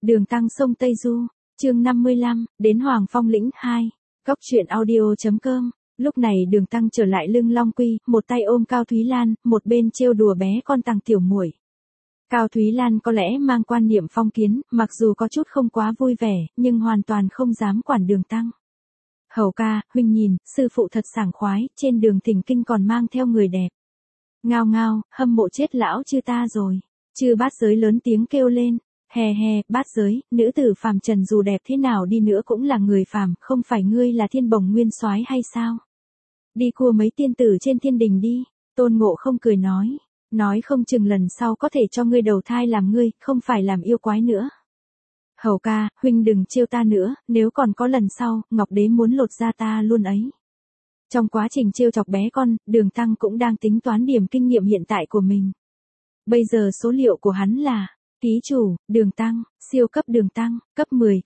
Đường Tăng sông Tây Du, chương 55, đến Hoàng Phong lĩnh 2, góc truyện audio.com. Lúc này Đường Tăng trở lại lưng Long Quy, một tay ôm Cao Thúy Lan, một bên trêu đùa bé con Tằng Tiểu Muội. Cao Thúy Lan có lẽ mang quan niệm phong kiến, mặc dù có chút không quá vui vẻ, nhưng hoàn toàn không dám quản Đường Tăng. Hầu ca, huynh nhìn, sư phụ thật sảng khoái, trên đường thỉnh kinh còn mang theo người đẹp. Ngao ngao, hâm mộ chết lão chư ta rồi. Chư Bát Giới lớn tiếng kêu lên. Hè hè, Bát Giới, nữ tử phàm trần dù đẹp thế nào đi nữa cũng là người phàm, không phải ngươi là Thiên Bồng Nguyên Soái hay sao? Đi cua mấy tiên tử trên thiên đình đi. Tôn Ngộ Không cười nói không chừng lần sau có thể cho ngươi đầu thai làm ngươi, không phải làm yêu quái nữa. Hầu ca, huynh đừng trêu ta nữa, nếu còn có lần sau, Ngọc Đế muốn lột da ta luôn ấy. Trong quá trình trêu chọc bé con, Đường Tăng cũng đang tính toán điểm kinh nghiệm hiện tại của mình. Bây giờ số liệu của hắn là, ký chủ, Đường Tăng, siêu cấp Đường Tăng, cấp 10,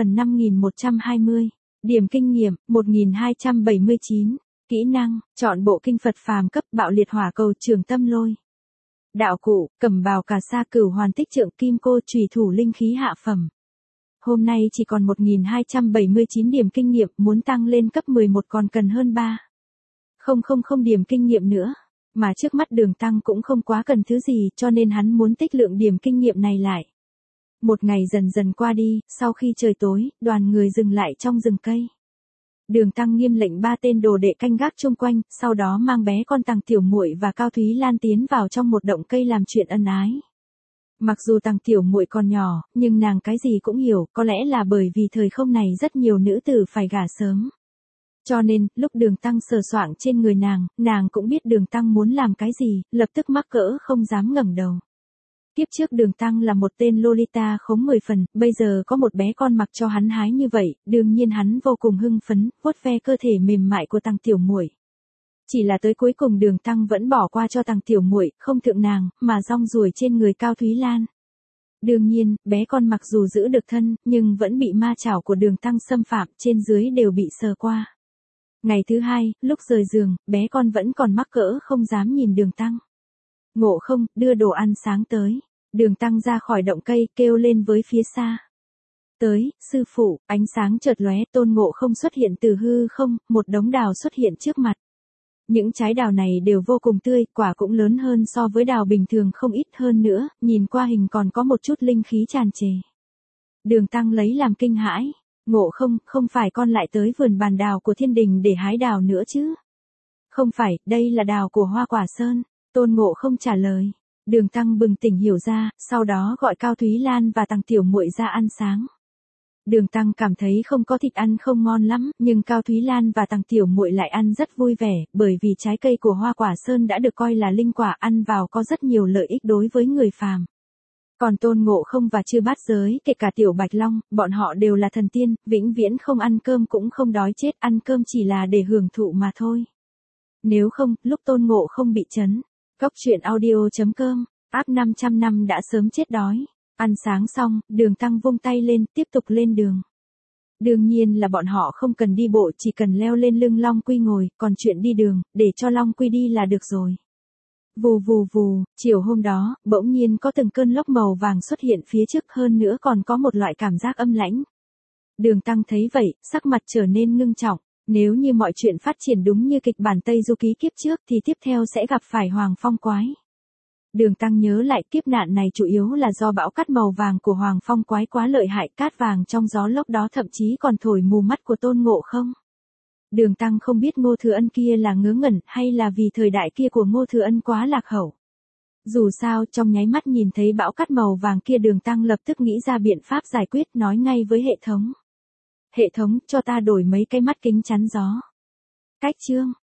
0/5120, điểm kinh nghiệm, 1279, kỹ năng, chọn bộ kinh Phật phàm cấp bạo liệt hỏa cầu trường tâm lôi. Đạo cụ, cẩm bào cà sa cửu hoàn tích trượng kim cô chùy thủ linh khí hạ phẩm. Hôm nay chỉ còn 1279 điểm kinh nghiệm, muốn tăng lên cấp 11 còn cần hơn 3.000 điểm kinh nghiệm nữa. Mà trước mắt Đường Tăng cũng không quá cần thứ gì, cho nên hắn muốn tích lượng điểm kinh nghiệm này lại. Một ngày dần dần qua đi, sau khi trời tối, đoàn người dừng lại trong rừng cây. Đường Tăng nghiêm lệnh 3 tên đồ đệ canh gác chung quanh, sau đó mang bé con Tằng Tiểu Muội và Cao Thúy Lan tiến vào trong một động cây làm chuyện ân ái. Mặc dù Tằng Tiểu Muội còn nhỏ, nhưng nàng cái gì cũng hiểu, có lẽ là bởi vì thời không này rất nhiều nữ tử phải gả sớm. Cho nên, lúc Đường Tăng sờ soạng trên người nàng cũng biết Đường Tăng muốn làm cái gì, lập tức mắc cỡ không dám ngẩng đầu. Tiếp trước Đường Tăng là một tên Lolita khống 10 phần, bây giờ có một bé con mặc cho hắn hái như vậy, đương nhiên hắn vô cùng hưng phấn, vuốt ve cơ thể mềm mại của Tằng Tiểu Muội. Chỉ là tới cuối cùng Đường Tăng vẫn bỏ qua cho Tằng Tiểu Muội, không thượng nàng, mà rong ruổi trên người Cao Thúy Lan. Đương nhiên, bé con mặc dù giữ được thân, nhưng vẫn bị ma chảo của Đường Tăng xâm phạm, trên dưới đều bị sờ qua. Ngày thứ hai, lúc rời giường, bé con vẫn còn mắc cỡ không dám nhìn Đường Tăng. Ngộ Không, đưa đồ ăn sáng tới. Đường Tăng ra khỏi động cây, kêu lên với phía xa. Tới, sư phụ, ánh sáng chợt lóe, Tôn Ngộ Không xuất hiện từ hư không, một đống đào xuất hiện trước mặt. Những trái đào này đều vô cùng tươi, quả cũng lớn hơn so với đào bình thường không ít hơn nữa, nhìn qua hình còn có một chút linh khí tràn trề. Đường Tăng lấy làm kinh hãi. Ngộ Không, không phải con lại tới vườn bàn đào của thiên đình để hái đào nữa chứ? Không phải, đây là đào của Hoa Quả Sơn. Tôn Ngộ Không trả lời. Đường Tăng bừng tỉnh hiểu ra, sau đó gọi Cao Thúy Lan và Tằng Tiểu Muội ra ăn sáng. Đường Tăng cảm thấy không có thịt ăn không ngon lắm, nhưng Cao Thúy Lan và Tằng Tiểu Muội lại ăn rất vui vẻ, bởi vì trái cây của Hoa Quả Sơn đã được coi là linh quả, ăn vào có rất nhiều lợi ích đối với người phàm. Còn Tôn Ngộ Không và Chư Bát Giới, kể cả Tiểu Bạch Long, bọn họ đều là thần tiên, vĩnh viễn không ăn cơm cũng không đói chết, ăn cơm chỉ là để hưởng thụ mà thôi. Nếu không, lúc Tôn Ngộ Không bị trấn, góc truyện audio.com, áp 500 năm đã sớm chết đói. Ăn sáng xong, Đường Tăng vung tay lên, tiếp tục lên đường. Đương nhiên là bọn họ không cần đi bộ, chỉ cần leo lên lưng Long Quy ngồi, còn chuyện đi đường, để cho Long Quy đi là được rồi. Vù vù vù, chiều hôm đó, bỗng nhiên có từng cơn lốc màu vàng xuất hiện phía trước, hơn nữa còn có một loại cảm giác âm lãnh. Đường Tăng thấy vậy, sắc mặt trở nên ngưng trọng. Nếu như mọi chuyện phát triển đúng như kịch bản Tây Du Ký kiếp trước thì tiếp theo sẽ gặp phải Hoàng Phong Quái. Đường Tăng nhớ lại kiếp nạn này chủ yếu là do bão cát màu vàng của Hoàng Phong Quái quá lợi hại, cát vàng trong gió lốc đó thậm chí còn thổi mù mắt của Tôn Ngộ Không. Đường Tăng không biết Ngô Thừa Ân kia là ngớ ngẩn hay là vì thời đại kia của Ngô Thừa Ân quá lạc hậu. Dù sao, trong nháy mắt nhìn thấy bão cát màu vàng kia, Đường Tăng lập tức nghĩ ra biện pháp giải quyết, nói ngay với hệ thống. Hệ thống, cho ta đổi mấy cái mắt kính chắn gió. Cách chương.